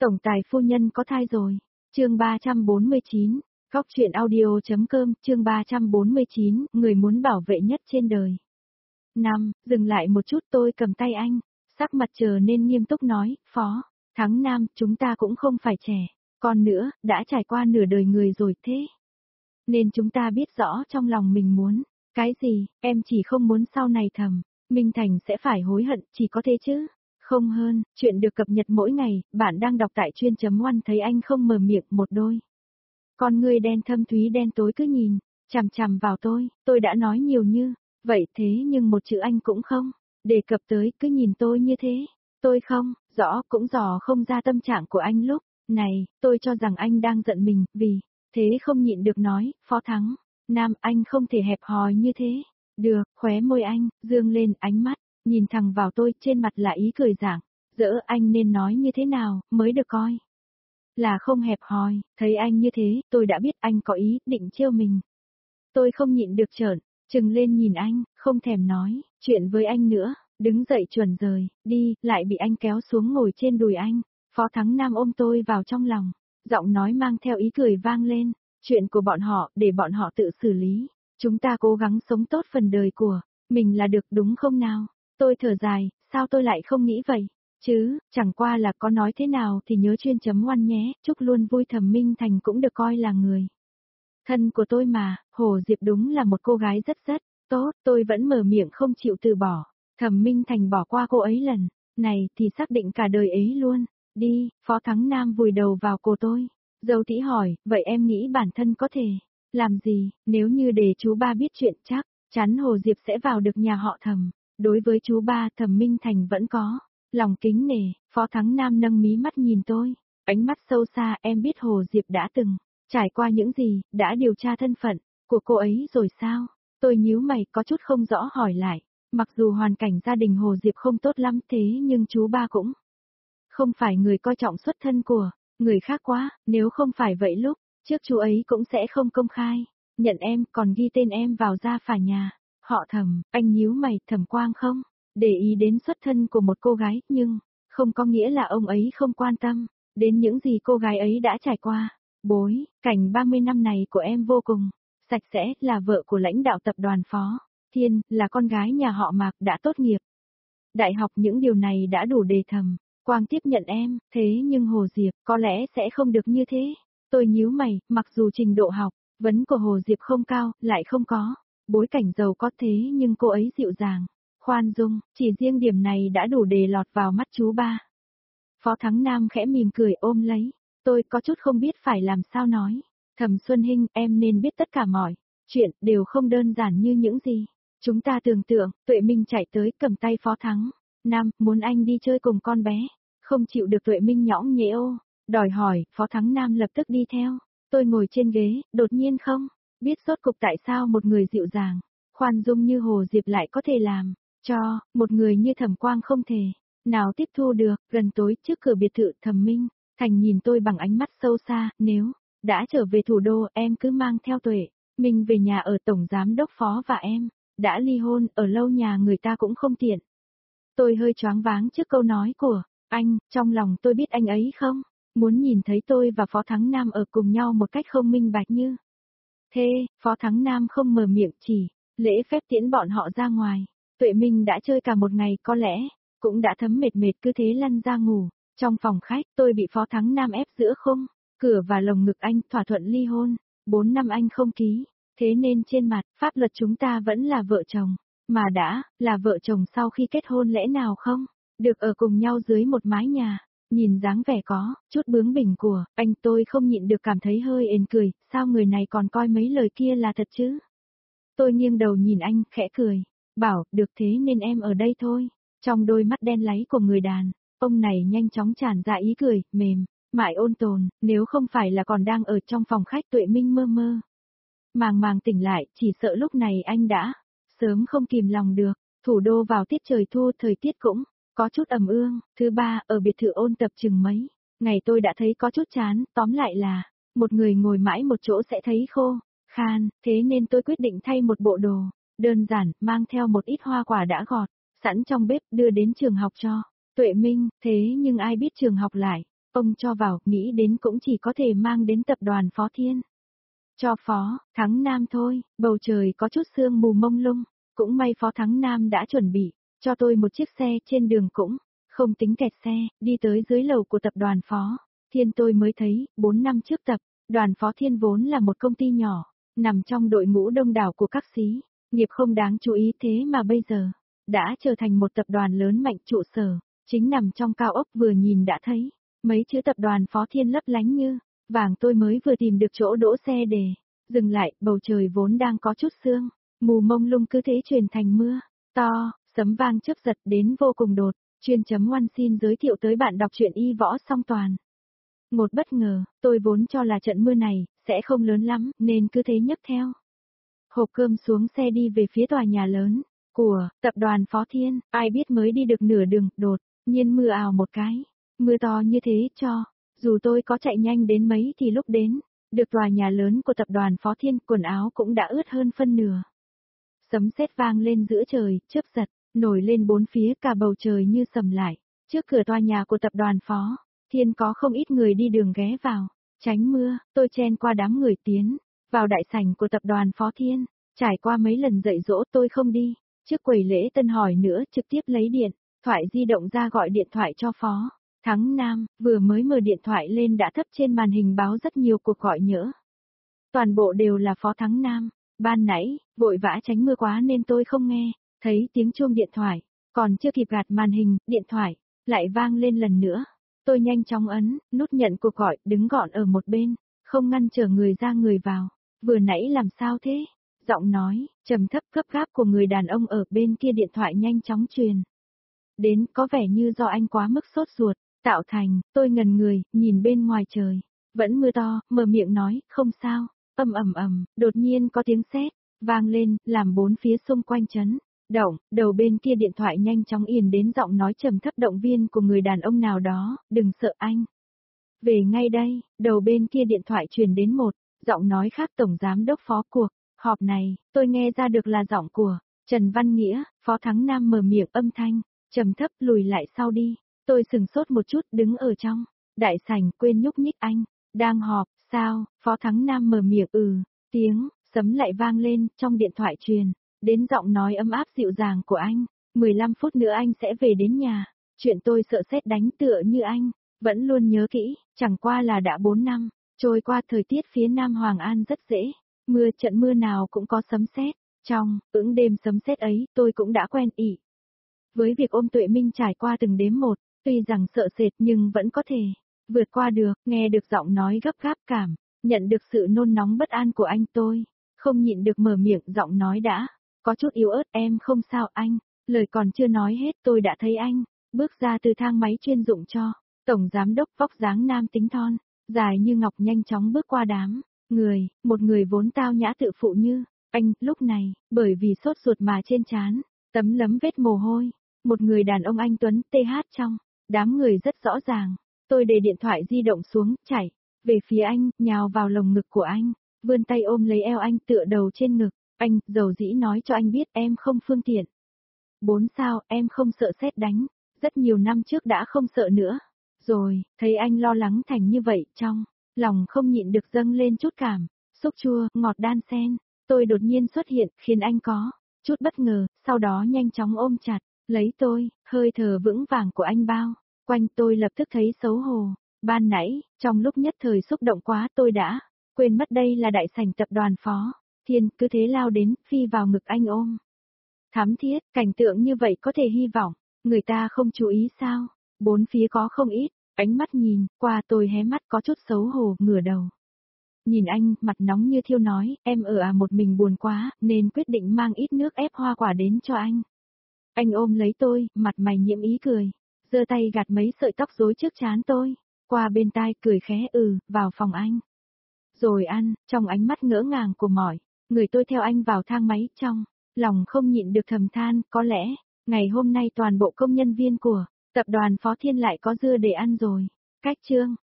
Tổng tài phu nhân có thai rồi. Chương 349, Góc truyện audio.com, chương 349, người muốn bảo vệ nhất trên đời. Dừng lại một chút, tôi cầm tay anh, sắc mặt trở nên nghiêm túc nói, Phó Thắng Nam, chúng ta cũng không phải trẻ, còn nữa, đã trải qua nửa đời người rồi thế. Nên chúng ta biết rõ trong lòng mình muốn cái gì, em chỉ không muốn sau này Minh Thành sẽ phải hối hận, chỉ có thế chứ. Không hơn, chuyện được cập nhật mỗi ngày, bạn đang đọc tại chuyên.one thấy anh không mở miệng một đôi. Con ngươi đen thâm thúy đen tối cứ nhìn, chằm chằm vào tôi đã nói nhiều như vậy thế nhưng một chữ anh cũng không đề cập tới, cứ nhìn tôi như thế. Tôi không, rõ cũng dò không ra tâm trạng của anh lúc này, tôi cho rằng anh đang giận mình, vì thế không nhịn được nói, Phó Thắng Nam, anh không thể hẹp hòi như thế. Được, khóe môi anh dương lên, ánh mắt nhìn thẳng vào tôi, trên mặt là ý cười rạng rỡ. Anh nên nói như thế nào mới được coi là không hẹp hòi? Thấy anh như thế, tôi đã biết anh có ý định trêu mình. Tôi không nhịn được trừng lên nhìn anh, không thèm nói chuyện với anh nữa, đứng dậy chuẩn rời đi, lại bị anh kéo xuống ngồi trên đùi anh. Phó Thắng Nam ôm tôi vào trong lòng, giọng nói mang theo ý cười vang lên, chuyện của bọn họ để bọn họ tự xử lý, chúng ta cố gắng sống tốt phần đời của mình là được, đúng không nào? Tôi thở dài, sao tôi lại không nghĩ vậy? Chứ, chẳng qua là có nói thế nào thì nhớ chuyên.one nhé, chúc luôn vui. Thẩm Minh Thành cũng được coi là người thân của tôi mà, Hồ Diệp đúng là một cô gái rất tốt, tôi vẫn mở miệng không chịu từ bỏ. Thẩm Minh Thành bỏ qua cô ấy lần này thì xác định cả đời ấy luôn. Đi, Phó Thắng Nam vùi đầu vào cổ tôi. Dâu Tĩ hỏi, vậy em nghĩ bản thân có thể làm gì, nếu như để chú ba biết chuyện chắc chắn Hồ Diệp sẽ vào được nhà họ Thẩm. Đối với chú ba, Thẩm Minh Thành vẫn có lòng kính nể. Phó Thắng Nam nâng mí mắt nhìn tôi, ánh mắt sâu xa, em biết Hồ Diệp đã từng trải qua những gì, đã điều tra thân phận của cô ấy rồi sao? Tôi nhíu mày có chút không rõ hỏi lại, mặc dù hoàn cảnh gia đình Hồ Diệp không tốt lắm thế nhưng chú ba cũng không phải người coi trọng xuất thân của người khác quá, nếu không phải vậy lúc trước chú ấy cũng sẽ không công khai nhận em, còn ghi tên em vào gia phả nhà họ Thẩm. Anh nhíu mày, Thẩm Quang không để ý đến xuất thân của một cô gái, nhưng không có nghĩa là ông ấy không quan tâm đến những gì cô gái ấy đã trải qua. Bối cảnh 30 năm này của em vô cùng sạch sẽ, là vợ của lãnh đạo tập đoàn Phó Thiên, là con gái nhà họ Mạc, đã tốt nghiệp đại học, những điều này đã đủ để Thẩm Quang tiếp nhận em, thế nhưng Hồ Diệp có lẽ sẽ không được như thế. Tôi nhíu mày, mặc dù trình độ học vấn của Hồ Diệp không cao, lại không có bối cảnh giàu có, thế nhưng cô ấy dịu dàng, khoan dung, chỉ riêng điểm này đã đủ để lọt vào mắt chú ba. Phó Thắng Nam khẽ mỉm cười ôm lấy tôi, có chút không biết phải làm sao nói. Thẩm Xuân Hinh, em nên biết tất cả mọi chuyện đều không đơn giản như những gì chúng ta tưởng tượng. Tuệ Minh chạy tới cầm tay Phó Thắng Nam, muốn anh đi chơi cùng con bé. Không chịu được Tuệ Minh nhõng nhẽo đòi hỏi, Phó Thắng Nam lập tức đi theo. Tôi ngồi trên ghế, đột nhiên không biết rốt cục tại sao một người dịu dàng, khoan dung như Hồ Diệp lại có thể làm cho một người như Thẩm Quang không thể nào tiếp thu được. Gần tối, trước cửa biệt thự, Thẩm Minh Thành nhìn tôi bằng ánh mắt sâu xa, nếu đã trở về thủ đô, em cứ mang theo Tuệ Minh về nhà ở, tổng giám đốc Phó và em đã ly hôn, ở lâu nhà người ta cũng không tiện. Tôi hơi choáng váng trước câu nói của anh, trong lòng tôi biết anh ấy không muốn nhìn thấy tôi và Phó Thắng Nam ở cùng nhau một cách không minh bạch như thế. Phó Thắng Nam không mở miệng, chỉ lễ phép tiễn bọn họ ra ngoài. Tuệ Minh đã chơi cả một ngày, có lẽ cũng đã thấm mệt cứ thế lăn ra ngủ. Trong phòng khách, tôi bị Phó Thắng Nam ép giữa khung cửa và lồng ngực anh, thỏa thuận ly hôn 4 năm anh không ký, thế nên trên mặt pháp luật chúng ta vẫn là vợ chồng, mà đã là vợ chồng sau khi kết hôn lẽ nào không được ở cùng nhau dưới một mái nhà. Nhìn dáng vẻ có chút bướng bỉnh của anh, tôi không nhịn được cảm thấy hơi ền cười, sao người này còn coi mấy lời kia là thật chứ? Tôi nghiêng đầu nhìn anh, khẽ cười, bảo, được, thế nên em ở đây thôi. Trong đôi mắt đen láy của người đàn ông này nhanh chóng tràn ra ý cười mềm mại ôn tồn, nếu không phải là còn đang ở trong phòng khách. Tuệ Minh mơ mơ màng tỉnh lại, chỉ sợ lúc này anh đã sớm không kìm lòng được. Thủ đô vào tiết trời thu, thời tiết cũng có chút ẩm ương. Thứ ba, ở biệt thự ôn tập chừng mấy ngày tôi đã thấy có chút chán, tóm lại là một người ngồi mãi một chỗ sẽ thấy khô khan, thế nên tôi quyết định thay một bộ đồ đơn giản, mang theo một ít hoa quả đã gọt sẵn trong bếp, đưa đến trường học cho Tuệ Minh. Thế nhưng ai biết trường học lại Ông cho vào, nghĩ đến cũng chỉ có thể mang đến tập đoàn Phó Thiên. Cho Phó Thắng Nam thôi, bầu trời có chút sương mù mông lung, cũng may Phó Thắng Nam đã chuẩn bị, cho tôi một chiếc xe trên đường cũng, không tính kẹt xe, đi tới dưới lầu của tập đoàn Phó Thiên tôi mới thấy, 4 năm trước tập, đoàn Phó Thiên vốn là một công ty nhỏ, nằm trong đội ngũ đông đảo của các xí, nghiệp không đáng chú ý thế mà bây giờ, đã trở thành một tập đoàn lớn mạnh trụ sở, chính nằm trong cao ốc vừa nhìn đã thấy, mấy chữ tập đoàn Phó Thiên lấp lánh như vàng tôi mới vừa tìm được chỗ đỗ xe để dừng lại, bầu trời vốn đang có chút sương, mù mông lung cứ thế chuyển thành mưa, to, sấm vang chớp giật đến vô cùng đột, chuyên.one xin giới thiệu tới bạn đọc truyện y võ song toàn. Một bất ngờ, tôi vốn cho là trận mưa này sẽ không lớn lắm, nên cứ thế nhấc theo hộp cơm xuống xe đi về phía tòa nhà lớn của tập đoàn Phó Thiên, ai biết mới đi được nửa đường, đột nhiên mưa ào một cái, mưa to như thế cho dù tôi có chạy nhanh đến mấy thì lúc đến được tòa nhà lớn của tập đoàn Phó Thiên, quần áo cũng đã ướt hơn phân nửa. Sấm sét vang lên giữa trời, chớp giật nổi lên bốn phía, cả bầu trời như sầm lại. Trước cửa tòa nhà của tập đoàn Phó Thiên có không ít người đi đường ghé vào, tránh mưa, tôi chen qua đám người tiến vào đại sảnh của tập đoàn Phó Thiên. Trải qua mấy lần dạy dỗ tôi không đi trước quầy lễ tân hỏi nữa, trực tiếp lấy điện thoại di động ra gọi điện thoại cho Phó Thắng Nam, vừa mới mở điện thoại lên đã thấp trên màn hình báo rất nhiều cuộc gọi nhỡ. Toàn bộ đều là Phó Thắng Nam, ban nãy, vội vã tránh mưa quá nên tôi không nghe, thấy tiếng chuông điện thoại, còn chưa kịp gạt màn hình, điện thoại lại vang lên lần nữa. Tôi nhanh chóng ấn nút nhận cuộc gọi, đứng gọn ở một bên, không ngăn trở người ra người vào. Vừa nãy làm sao thế? Giọng nói trầm thấp gấp gáp của người đàn ông ở bên kia điện thoại nhanh chóng truyền đến, có vẻ như do anh quá mức sốt ruột tạo thành. Tôi ngần người, nhìn bên ngoài trời, vẫn mưa to, mở miệng nói, không sao. Đột nhiên có tiếng sét vang lên, làm bốn phía xung quanh chấn động. Đầu bên kia điện thoại nhanh chóng truyền đến giọng nói trầm thấp động viên của người đàn ông nào đó, đừng sợ anh. Về ngay đây. Đầu bên kia điện thoại truyền đến một giọng nói khác, tổng giám đốc Phó cuộc họp này, tôi nghe ra được là giọng của Trần Văn Nghĩa. Phó Thắng Nam mở miệng, âm thanh trầm thấp, lùi lại sau đi. Tôi sừng sốt một chút, đứng ở trong đại sảnh, quên nhúc nhích, anh đang họp sao? Phó Thắng Nam mở miệng, tiếng sấm lại vang lên, trong điện thoại truyền đến giọng nói ấm áp dịu dàng của anh. 15 phút nữa anh sẽ về đến nhà. Chuyện tôi sợ sét đánh tựa như anh vẫn luôn nhớ kỹ, chẳng qua là đã 4 năm trôi qua, thời tiết phía Nam Hoàng An rất dễ mưa, trận mưa nào cũng có sấm sét. Trong đêm sấm sét ấy, tôi cũng đã quen ỉ với việc ôm Tuệ Minh trải qua từng đếm một, tuy rằng sợ sệt nhưng vẫn có thể vượt qua được. Nghe được giọng nói gấp gáp, cảm nhận được sự nôn nóng bất an của anh, tôi không nhịn được mở miệng, giọng nói đã có chút yếu ớt, em không sao anh. Lời còn chưa nói hết, tôi đã thấy anh bước ra từ thang máy chuyên dụng cho tổng giám đốc, vóc dáng nam tính thon, dài như ngọc, nhanh chóng bước qua đám người, một người vốn tao nhã tự phụ như anh, lúc này, bởi vì sốt ruột mà trên trán tấm lấm vết mồ hôi. Một người đàn ông anh tuấn TH trong đám người rất rõ ràng. Tôi để điện thoại di động xuống, chạy về phía anh, nhào vào lồng ngực của anh, vươn tay ôm lấy eo anh, tựa đầu trên ngực anh, dầu dĩ nói cho anh biết em không phương tiện. 4 sao, em không sợ sét đánh, rất nhiều năm trước đã không sợ nữa. Rồi, thấy anh lo lắng thành như vậy, trong lòng không nhịn được dâng lên chút cảm xúc chua, ngọt đan xen. Tôi đột nhiên xuất hiện, khiến anh có chút bất ngờ, sau đó nhanh chóng ôm chặt lấy tôi, hơi thở vững vàng của anh bao quanh. Tôi lập tức thấy xấu hổ. Ban nãy, trong lúc nhất thời xúc động quá, tôi đã quên mất đây là đại sảnh tập đoàn Phó Thiên, cứ thế lao đến, phi vào ngực anh ôm thắm thiết. Cảnh tượng như vậy có thể hy vọng người ta không chú ý sao? Bốn phía có không ít ánh mắt nhìn qua, tôi hé mắt có chút xấu hổ, ngửa đầu nhìn anh, mặt nóng như thiêu, nói, em ở một mình buồn quá, nên quyết định mang ít nước ép hoa quả đến cho anh. Anh ôm lấy tôi, mặt mày nhiễm ý cười, giơ tay gạt mấy sợi tóc rối trước trán tôi, qua bên tai cười khẽ, vào phòng anh. Rồi ăn, trong ánh mắt ngỡ ngàng của mọi người, tôi theo anh vào thang máy, trong lòng không nhịn được thầm than, có lẽ ngày hôm nay toàn bộ công nhân viên của tập đoàn Phó Thiên lại có dưa để ăn rồi. Cách chương